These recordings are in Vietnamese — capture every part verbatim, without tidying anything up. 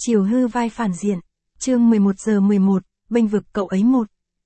Chiều hư vai phản diện. Chương mười một giờ mười một, bênh vực cậu ấy một.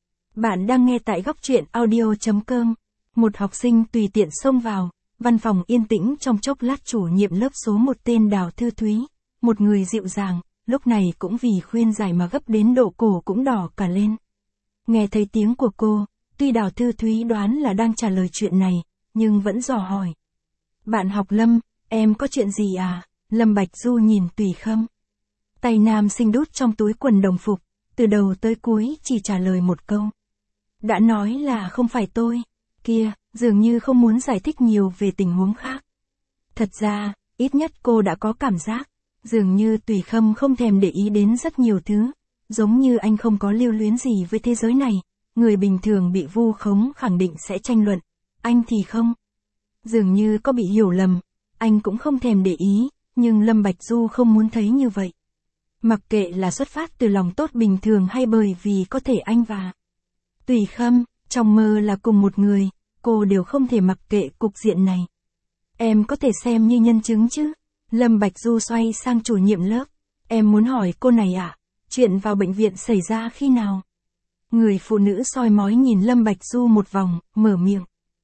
Bạn đang nghe tại góc truyện audio.com. Một học sinh tùy tiện xông vào, văn phòng yên tĩnh trong chốc lát chủ nhiệm lớp số một tên Đào Thư Thúy, một người dịu dàng, lúc này cũng vì khuyên giải mà gấp đến độ cổ cũng đỏ cả lên. Nghe thấy tiếng của cô, tuy Đào Thư Thúy đoán là đang trả lời chuyện này, nhưng vẫn dò hỏi. Bạn học Lâm, em có chuyện gì à? Lâm Bạch Du nhìn Tùy Khâm. Tay nam sinh đút trong túi quần đồng phục, từ đầu tới cuối chỉ trả lời một câu. Đã nói là không phải tôi, kia, dường như không muốn giải thích nhiều về tình huống khác. Thật ra, ít nhất cô đã có cảm giác, dường như Tùy Khâm không thèm để ý đến rất nhiều thứ, giống như anh không có lưu luyến gì với thế giới này, người bình thường bị vu khống khẳng định sẽ tranh luận, anh thì không. Dường như có bị hiểu lầm, anh cũng không thèm để ý, nhưng Lâm Bạch Du không muốn thấy như vậy. Mặc kệ là xuất phát từ lòng tốt bình thường hay bởi vì có thể anh và Tùy Khâm, trong mơ là cùng một người, cô đều không thể mặc kệ cục diện này. Em có thể xem như nhân chứng chứ? Lâm Bạch Du xoay sang chủ nhiệm lớp. Em muốn hỏi cô này ạ, à, chuyện vào bệnh viện xảy ra khi nào? Người phụ nữ soi mói nhìn Lâm Bạch Du một vòng, mở miệng.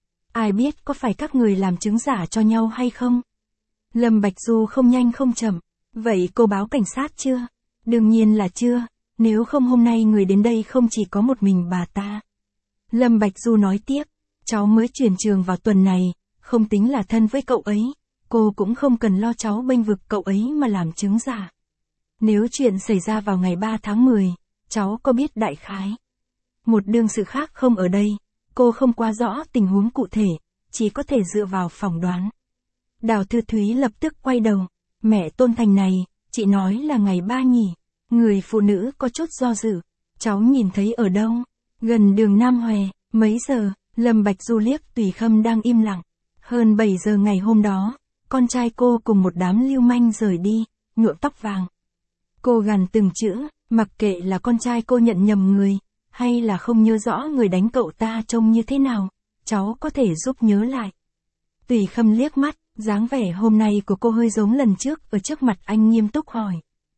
Ai biết có phải các người làm chứng giả cho nhau hay không? Lâm Bạch Du không nhanh không chậm. Vậy cô báo cảnh sát chưa? Đương nhiên là chưa, nếu không hôm nay người đến đây không chỉ có một mình bà ta. Lâm Bạch Du nói tiếp, cháu mới chuyển trường vào tuần này, không tính là thân với cậu ấy, cô cũng không cần lo cháu bênh vực cậu ấy mà làm chứng giả. Nếu chuyện xảy ra vào ngày ba tháng mười, cháu có biết đại khái. Một đương sự khác không ở đây, cô không quá rõ tình huống cụ thể, chỉ có thể dựa vào phỏng đoán. Đào Thư Thúy lập tức quay đầu. Mẹ Tôn Thành này, chị nói là ngày ba nhỉ? Người phụ nữ có chút do dự. Cháu nhìn thấy ở đâu? Gần đường Nam Hòe. Mấy giờ? Lâm Bạch Du liếc Tùy Khâm đang im lặng. Hơn bảy giờ ngày hôm đó, con trai cô cùng một đám lưu manh rời đi, nhuộm tóc vàng. Cô gằn từng chữ, mặc kệ là con trai cô nhận nhầm người, hay là không nhớ rõ người đánh cậu ta trông như thế nào, cháu có thể giúp nhớ lại. Tùy Khâm liếc mắt. Dáng vẻ hôm nay của cô hơi giống lần trước ở trước mặt anh nghiêm túc hỏi.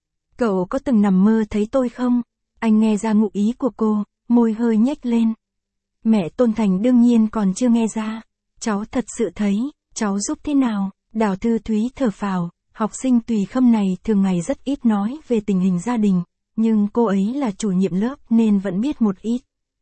Cậu có từng nằm mơ thấy tôi không? Anh nghe ra ngụ ý của cô, môi hơi nhếch lên. Mẹ Tôn Thành đương nhiên còn chưa nghe ra. Cháu thật sự thấy, cháu giúp thế nào? Đào Thư Thúy thở phào, học sinh Tùy Khâm này thường ngày rất ít nói về tình hình gia đình, nhưng cô ấy là chủ nhiệm lớp nên vẫn biết một ít.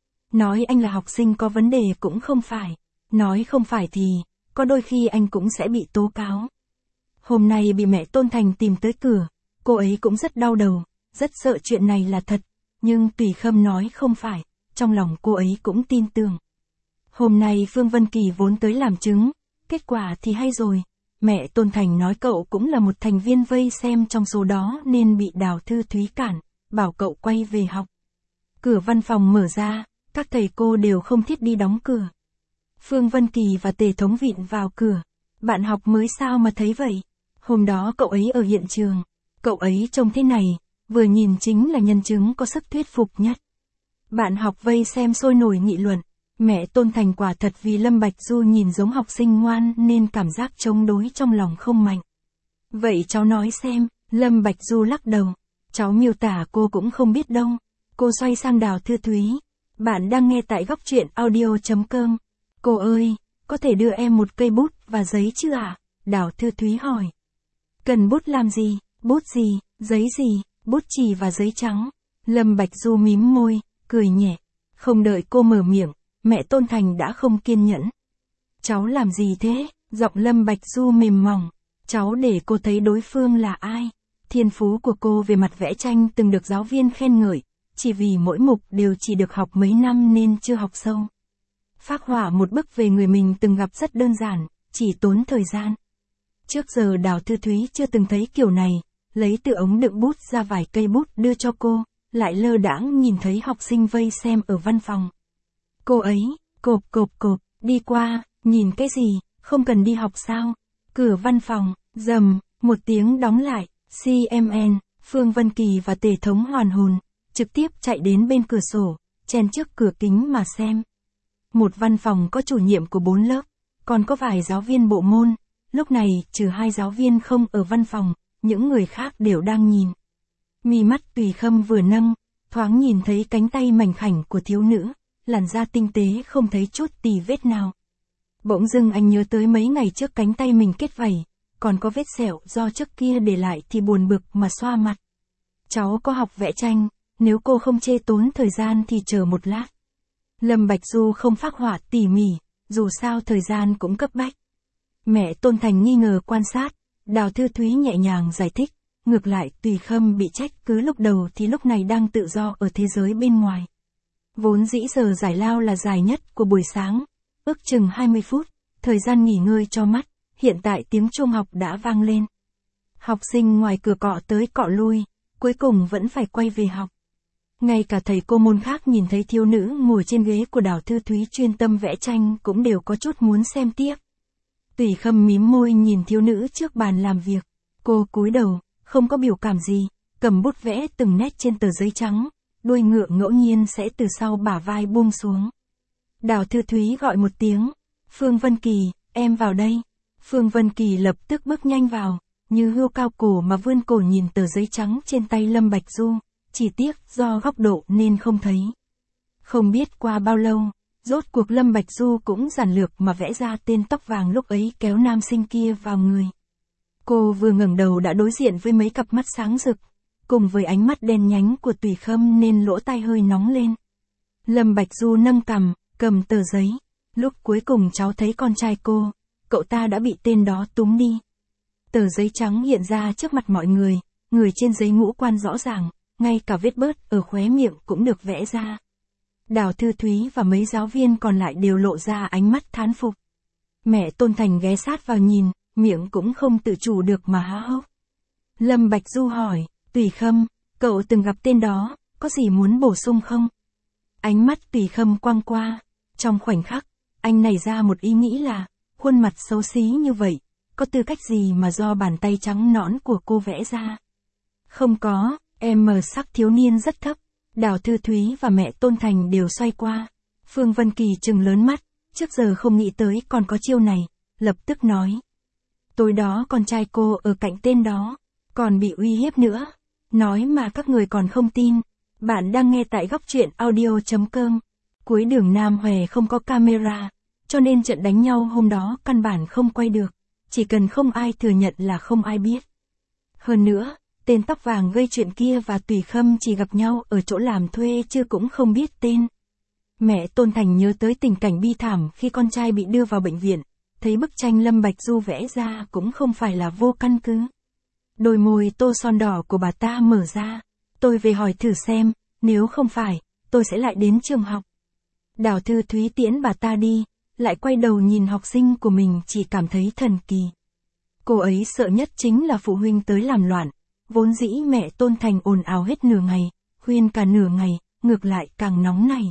Nói anh là học sinh có vấn đề cũng không phải. Nói không phải thì... có đôi khi anh cũng sẽ bị tố cáo. Hôm nay bị mẹ Tôn Thành tìm tới cửa, cô ấy cũng rất đau đầu, rất sợ chuyện này là thật, nhưng Tùy Khâm nói không phải, trong lòng cô ấy cũng tin tưởng. Hôm nay Phương Vân Kỳ vốn tới làm chứng, kết quả thì hay rồi, mẹ Tôn Thành nói cậu cũng là một thành viên vây xem trong số đó nên bị Đào Thư Thúy cản, bảo cậu quay về học. Cửa văn phòng mở ra, các thầy cô đều không thiết đi đóng cửa. Phương Vân Kỳ và Tề Thống Vịn vào cửa. Bạn học mới sao mà thấy vậy? Hôm đó cậu ấy ở hiện trường. Cậu ấy trông thế này, vừa nhìn chính là nhân chứng có sức thuyết phục nhất. Bạn học vây xem sôi nổi nghị luận. Mẹ Tôn Thành quả thật vì Lâm Bạch Du nhìn giống học sinh ngoan nên cảm giác chống đối trong lòng không mạnh. Vậy cháu nói xem, Lâm Bạch Du lắc đầu. Cháu miêu tả cô cũng không biết đâu. Cô xoay sang Đào Thư Thúy. Bạn đang nghe tại góc truyện audio.com. Cô ơi, có thể đưa em một cây bút và giấy chứ ạ? À? Đào Thư Thúy hỏi. Cần bút làm gì? Bút gì? Giấy gì? Bút chì và giấy trắng. Lâm Bạch Du mím môi, cười nhẹ. Không đợi cô mở miệng, mẹ Tôn Thành đã không kiên nhẫn. Cháu làm gì thế? Giọng Lâm Bạch Du mềm mỏng. Cháu để cô thấy đối phương là ai. Thiên phú của cô về mặt vẽ tranh từng được giáo viên khen ngợi, chỉ vì mỗi mục đều chỉ được học mấy năm nên chưa học sâu. Phác họa một bức về người mình từng gặp rất đơn giản, chỉ tốn thời gian. Trước giờ Đào Thư Thúy chưa từng thấy kiểu này, lấy từ ống đựng bút ra vài cây bút đưa cho cô, lại lơ đãng nhìn thấy học sinh vây xem ở văn phòng. Cô ấy, cộp cộp cộp, đi qua, nhìn cái gì, không cần đi học sao? Cửa văn phòng, rầm, một tiếng đóng lại, xê em en, Phương Vân Kỳ và Tề Thống hoàn hồn, trực tiếp chạy đến bên cửa sổ, chen trước cửa kính mà xem. Một văn phòng có chủ nhiệm của bốn lớp, còn có vài giáo viên bộ môn, lúc này trừ hai giáo viên không ở văn phòng, những người khác đều đang nhìn. Mi mắt Tùy Khâm vừa nâng, thoáng nhìn thấy cánh tay mảnh khảnh của thiếu nữ, làn da tinh tế không thấy chút tì vết nào. Bỗng dưng anh nhớ tới mấy ngày trước cánh tay mình kết vảy, còn có vết sẹo do trước kia để lại thì buồn bực mà xoa mặt. Cháu có học vẽ tranh, nếu cô không chê tốn thời gian thì chờ một lát. Lâm Bạch Du không phác họa tỉ mỉ, dù sao thời gian cũng cấp bách. Mẹ Tôn Thành nghi ngờ quan sát, Đào Thư Thúy nhẹ nhàng giải thích, ngược lại Tùy Khâm bị trách cứ lúc đầu thì lúc này đang tự do ở thế giới bên ngoài. Vốn dĩ giờ giải lao là dài nhất của buổi sáng, ước chừng hai mươi phút, thời gian nghỉ ngơi cho mắt, hiện tại tiếng chuông học đã vang lên. Học sinh ngoài cửa cọ tới cọ lui, cuối cùng vẫn phải quay về học. Ngay cả thầy cô môn khác nhìn thấy thiếu nữ ngồi trên ghế của Đào Thư Thúy chuyên tâm vẽ tranh cũng đều có chút muốn xem tiếp. Tùy Khâm mím môi nhìn thiếu nữ trước bàn làm việc, cô cúi đầu, không có biểu cảm gì, cầm bút vẽ từng nét trên tờ giấy trắng, đuôi ngựa ngẫu nhiên sẽ từ sau bả vai buông xuống. Đào Thư Thúy gọi một tiếng, Phương Vân Kỳ, em vào đây. Phương Vân Kỳ lập tức bước nhanh vào, như hươu cao cổ mà vươn cổ nhìn tờ giấy trắng trên tay Lâm Bạch Du, chỉ tiếc do góc độ nên không thấy. Không biết qua bao lâu, rốt cuộc Lâm Bạch Du cũng giản lược mà vẽ ra tên tóc vàng lúc ấy kéo nam sinh kia vào người. Cô vừa ngẩng đầu đã đối diện với mấy cặp mắt sáng rực, cùng với ánh mắt đen nhánh của Tùy Khâm nên lỗ tai hơi nóng lên. Lâm Bạch Du nâng cằm, cầm tờ giấy. Lúc cuối cùng cháu thấy con trai cô, cậu ta đã bị tên đó túm đi. Tờ giấy trắng hiện ra trước mặt mọi người, người trên giấy ngũ quan rõ ràng, ngay cả vết bớt ở khóe miệng cũng được vẽ ra. Đào Thư Thúy và mấy giáo viên còn lại đều lộ ra ánh mắt thán phục. Mẹ Tôn Thành ghé sát vào nhìn, miệng cũng không tự chủ được mà há hốc. Lâm Bạch Du hỏi, Tùy Khâm, cậu từng gặp tên đó, có gì muốn bổ sung không? Ánh mắt Tùy Khâm quăng qua, trong khoảnh khắc, anh nảy ra một ý nghĩ là, khuôn mặt xấu xí như vậy, có tư cách gì mà do bàn tay trắng nõn của cô vẽ ra? Không có, em mờ sắc thiếu niên rất thấp. Đào Thư Thúy và mẹ Tôn Thành đều xoay qua. Phương Vân Kỳ trừng lớn mắt, trước giờ không nghĩ tới còn có chiêu này, lập tức nói. Tối đó con trai cô ở cạnh tên đó, còn bị uy hiếp nữa. Nói mà các người còn không tin. Bạn đang nghe tại góc truyện audio chấm com. Cuối đường Nam Hòe không có camera, cho nên trận đánh nhau hôm đó căn bản không quay được. Chỉ cần không ai thừa nhận là không ai biết. Hơn nữa, tên tóc vàng gây chuyện kia và Tùy Khâm chỉ gặp nhau ở chỗ làm thuê chứ cũng không biết tên. Mẹ Tôn Thành nhớ tới tình cảnh bi thảm khi con trai bị đưa vào bệnh viện, thấy bức tranh Lâm Bạch Du vẽ ra cũng không phải là vô căn cứ. Đôi môi tô son đỏ của bà ta mở ra, tôi về hỏi thử xem, nếu không phải, tôi sẽ lại đến trường học. Đào Thư Thúy tiễn bà ta đi, lại quay đầu nhìn học sinh của mình chỉ cảm thấy thần kỳ. Cô ấy sợ nhất chính là phụ huynh tới làm loạn. Vốn dĩ mẹ Tôn Thành ồn ào hết nửa ngày, khuyên cả nửa ngày, ngược lại càng nóng này.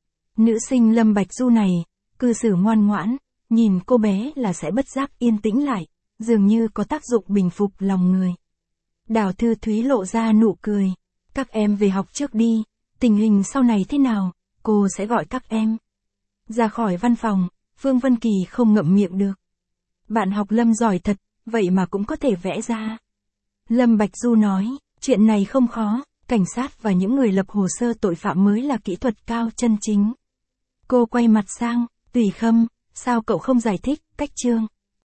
Nữ sinh Lâm Bạch Du này, cư xử ngoan ngoãn, nhìn cô bé là sẽ bất giác yên tĩnh lại, dường như có tác dụng bình phục lòng người. Đào Thư Thúy lộ ra nụ cười, các em về học trước đi, tình hình sau này thế nào, cô sẽ gọi các em. Ra khỏi văn phòng, Phương Vân Kỳ không ngậm miệng được. Bạn học Lâm giỏi thật, vậy mà cũng có thể vẽ ra. Lâm Bạch Du nói, chuyện này không khó, cảnh sát và những người lập hồ sơ tội phạm mới là kỹ thuật cao chân chính. Cô quay mặt sang, Tùy Khâm, sao cậu không giải thích cách chương?